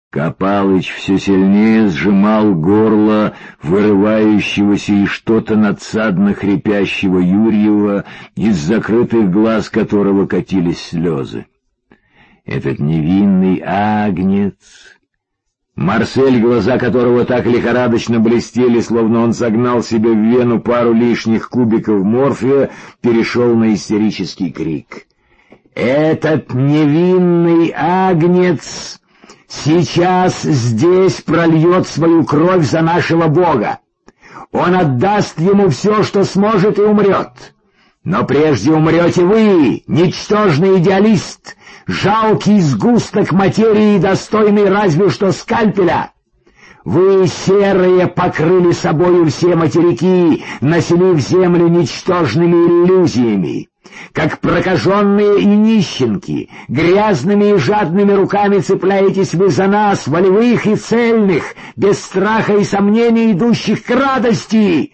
Копалыч все сильнее сжимал горло вырывающегося и что-то надсадно хрипящего Юрьева, из закрытых глаз которого катились слезы. Этот невинный агнец... Марсель, глаза которого так лихорадочно блестели, словно он загнал себе в вену пару лишних кубиков морфия, перешел на истерический крик. «Этот невинный агнец сейчас здесь прольет свою кровь за нашего Бога! Он отдаст ему все, что сможет, и умрет! Но прежде умрете вы, ничтожный идеалист, жалкий сгусток материи, достойный разве что скальпеля! Вы, серые, покрыли собою все материки, населив землю ничтожными иллюзиями. Как прокаженные и нищенки, грязными и жадными руками цепляетесь вы за нас, волевых и цельных, без страха и сомнений, идущих к радости.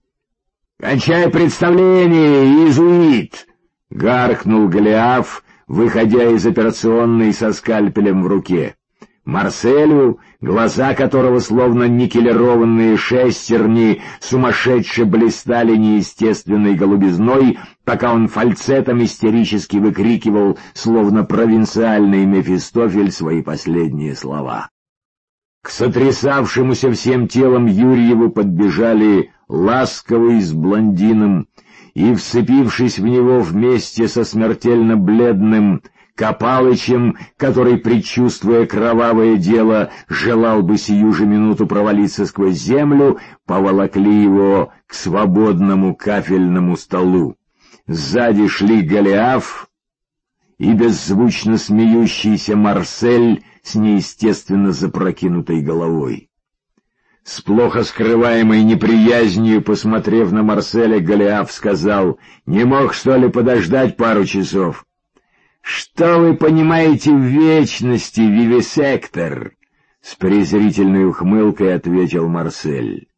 «Кончай представление, иезуит!» — гаркнул Голиаф, выходя из операционной со скальпелем в руке. Марселю, глаза которого, словно никелированные шестерни, сумасшедше блистали неестественной голубизной, пока он фальцетом истерически выкрикивал, словно провинциальный Мефистофель, свои последние слова. К сотрясавшемуся всем телом Юрьеву подбежали Ласковый с блондином, и, вцепившись в него вместе со смертельно бледным Копалычем, который, предчувствуя кровавое дело, желал бы сию же минуту провалиться сквозь землю, поволокли его к свободному кафельному столу. Сзади шли Голиаф и беззвучно смеющийся Марсель с неестественно запрокинутой головой. С плохо скрываемой неприязнью, посмотрев на Марселя, Голиаф сказал: «Не мог, что ли, подождать пару часов?» «Что вы понимаете в вечности, вивисектор?» — с презрительной ухмылкой ответил Марсель.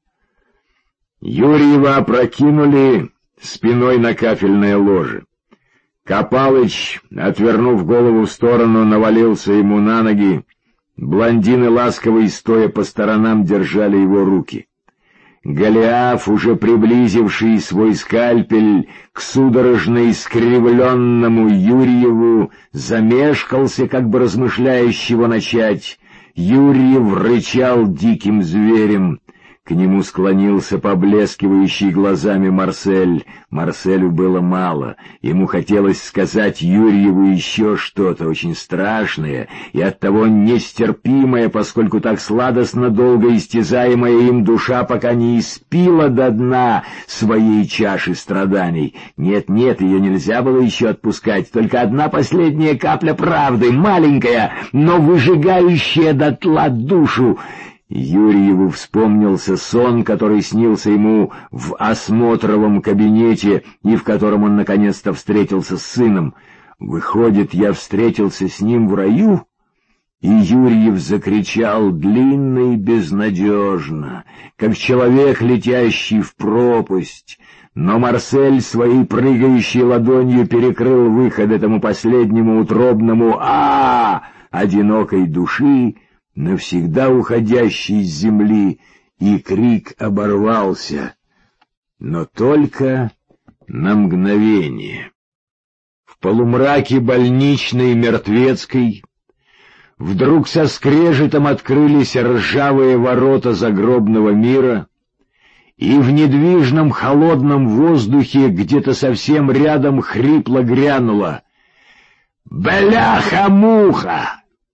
Юрьева опрокинули спиной на кафельное ложе. Копалыч, отвернув голову в сторону, навалился ему на ноги. Блондины, Ласковый, стоя по сторонам, держали его руки. Голиаф, уже приблизивший свой скальпель к судорожно искривленному Юрьеву, замешкался, как бы размышляя, с чего начать. Юрьев рычал диким зверем. К нему склонился поблескивающий глазами Марсель. Марселю было мало. Ему хотелось сказать Юрьеву еще что-то очень страшное и оттого нестерпимое, поскольку так сладостно долго истязаемая им душа пока не испила до дна своей чаши страданий. Нет, ее нельзя было еще отпускать. Только одна последняя капля правды, маленькая, но выжигающая дотла душу. Юрьеву вспомнился сон, который снился ему в осмотровом кабинете и в котором он наконец-то встретился с сыном. Выходит, я встретился с ним в раю? И Юрьев закричал длинно и безнадежно, как человек, летящий в пропасть. Но Марсель своей прыгающей ладонью перекрыл выход этому последнему утробному одинокой души, навсегда уходящий с земли, и крик оборвался, но только на мгновение. В полумраке больничной мертвецкой вдруг со скрежетом открылись ржавые ворота загробного мира, и в недвижном холодном воздухе где-то совсем рядом хрипло грянуло: «Бляха-муха!»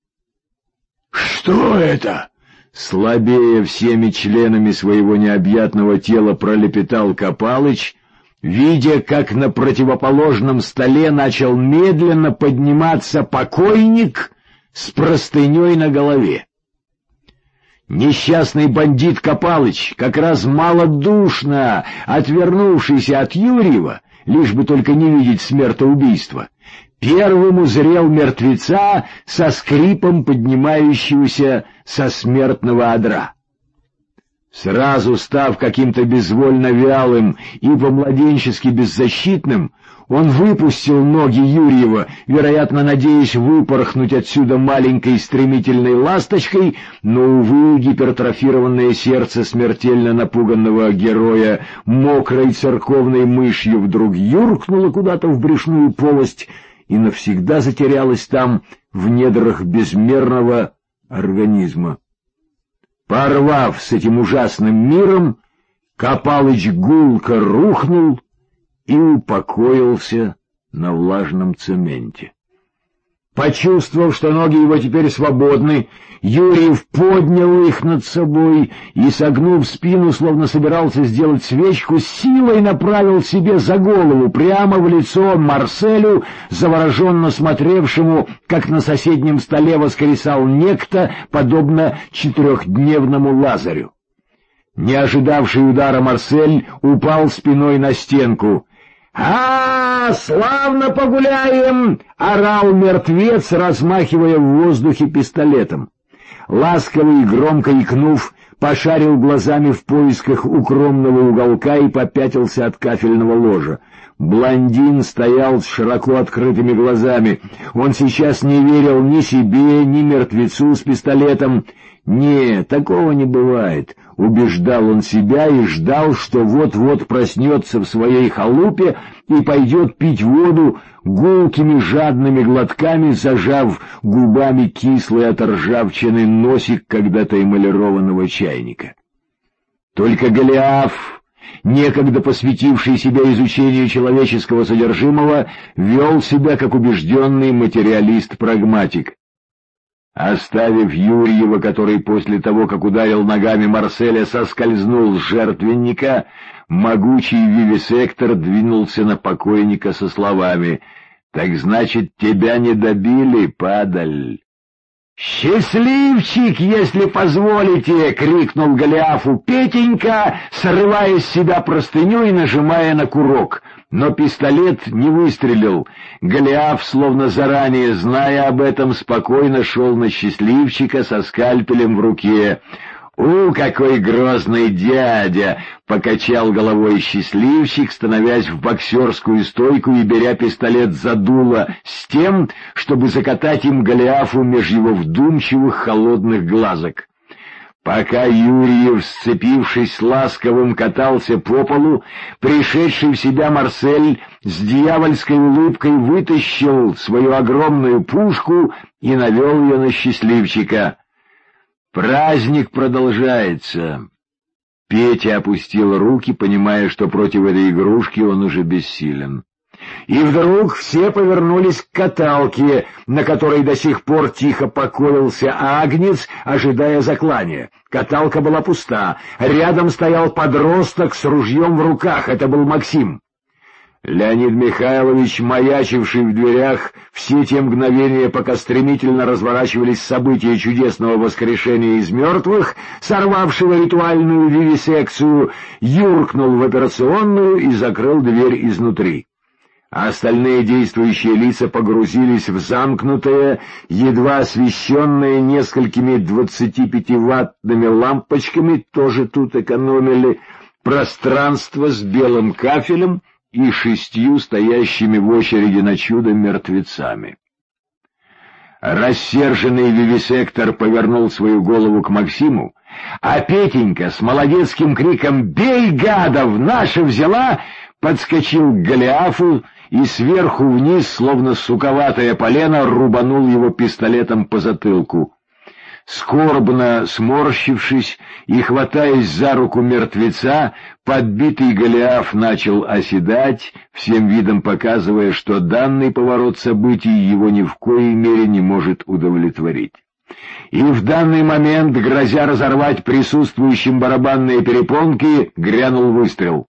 «Что это?» — слабея всеми членами своего необъятного тела пролепетал Копалыч, видя, как на противоположном столе начал медленно подниматься покойник с простыней на голове. Несчастный бандит Копалыч, как раз малодушно отвернувшийся от Юрьева, лишь бы только не видеть смертоубийства, первым узрел мертвеца со скрипом поднимающегося со смертного одра. Сразу став каким-то безвольно вялым и по-младенчески беззащитным, Он выпустил ноги Юрьева, вероятно, надеясь выпорхнуть отсюда маленькой стремительной ласточкой, но, увы, гипертрофированное сердце смертельно напуганного героя мокрой церковной мышью вдруг юркнуло куда-то в брюшную полость и навсегда затерялось там, в недрах безмерного организма. Порвав с этим ужасным миром, Копалыч гулко рухнул и упокоился на влажном цементе. Почувствовав, что ноги его теперь свободны, Юрьев поднял их над собой и, согнув спину, словно собирался сделать свечку, силой направил себе за голову прямо в лицо Марселю, завороженно смотревшему, как на соседнем столе воскресал некто, подобно четырехдневному Лазарю. Не ожидавший удара Марсель упал спиной на стенку. Славно погуляем!» — орал мертвец, размахивая в воздухе пистолетом. Ласково и громко икнув, пошарил глазами в поисках укромного уголка и попятился от кафельного ложа. Блондин стоял с широко открытыми глазами. Он сейчас не верил ни себе, ни мертвецу с пистолетом. «Нет, такого не бывает», — убеждал он себя и ждал, что вот-вот проснется в своей халупе и пойдет пить воду гулкими жадными глотками, зажав губами кислый от ржавчины носик когда-то эмалированного чайника. Только Голиаф, некогда посвятивший себя изучению человеческого содержимого, вел себя как убежденный материалист-прагматик. Оставив Юрьева, который после того, как ударил ногами Марселя, соскользнул с жертвенника, могучий вивисектор двинулся на покойника со словами: «Так значит, тебя не добили, падаль!» «Счастливчик, если позволите!» — крикнул Голиафу Петенька, срывая с себя простыню и нажимая на курок. Но пистолет не выстрелил. Голиаф, словно заранее зная об этом, спокойно шел на счастливчика со скальпелем в руке. Какой грозный дядя!» — покачал головой счастливчик, становясь в боксерскую стойку и беря пистолет за дуло с тем, чтобы закатать им Голиафу меж его вдумчивых холодных глазок. Пока Юрьев, сцепившись с Ласковым, катался по полу, пришедший в себя Марсель с дьявольской улыбкой вытащил свою огромную пушку и навел ее на счастливчика. «Праздник продолжается». Петя опустил руки, понимая, что против этой игрушки он уже бессилен. И вдруг все повернулись к каталке, на которой до сих пор тихо покоился агнец, ожидая заклания. Каталка была пуста. Рядом стоял подросток с ружьем в руках. Это был Максим. Леонид Михайлович, маячивший в дверях все те мгновения, пока стремительно разворачивались события чудесного воскрешения из мертвых, сорвавшего ритуальную вивисекцию, юркнул в операционную и закрыл дверь изнутри. А остальные действующие лица погрузились в замкнутое, едва освещенное несколькими 25-ваттными лампочками, тоже тут экономили, пространство с белым кафелем и 6 стоящими в очереди на чудо мертвецами. Рассерженный вивисектор повернул свою голову к Максиму, а Петенька с молодецким криком «Бей, гадов! Наша взяла!» подскочил к Голиафу и сверху вниз, словно суковатое полено, рубанул его пистолетом по затылку. Скорбно сморщившись и хватаясь за руку мертвеца, подбитый Голиаф начал оседать, всем видом показывая, что данный поворот событий его ни в коей мере не может удовлетворить. И в данный момент, грозя разорвать присутствующим барабанные перепонки, грянул выстрел.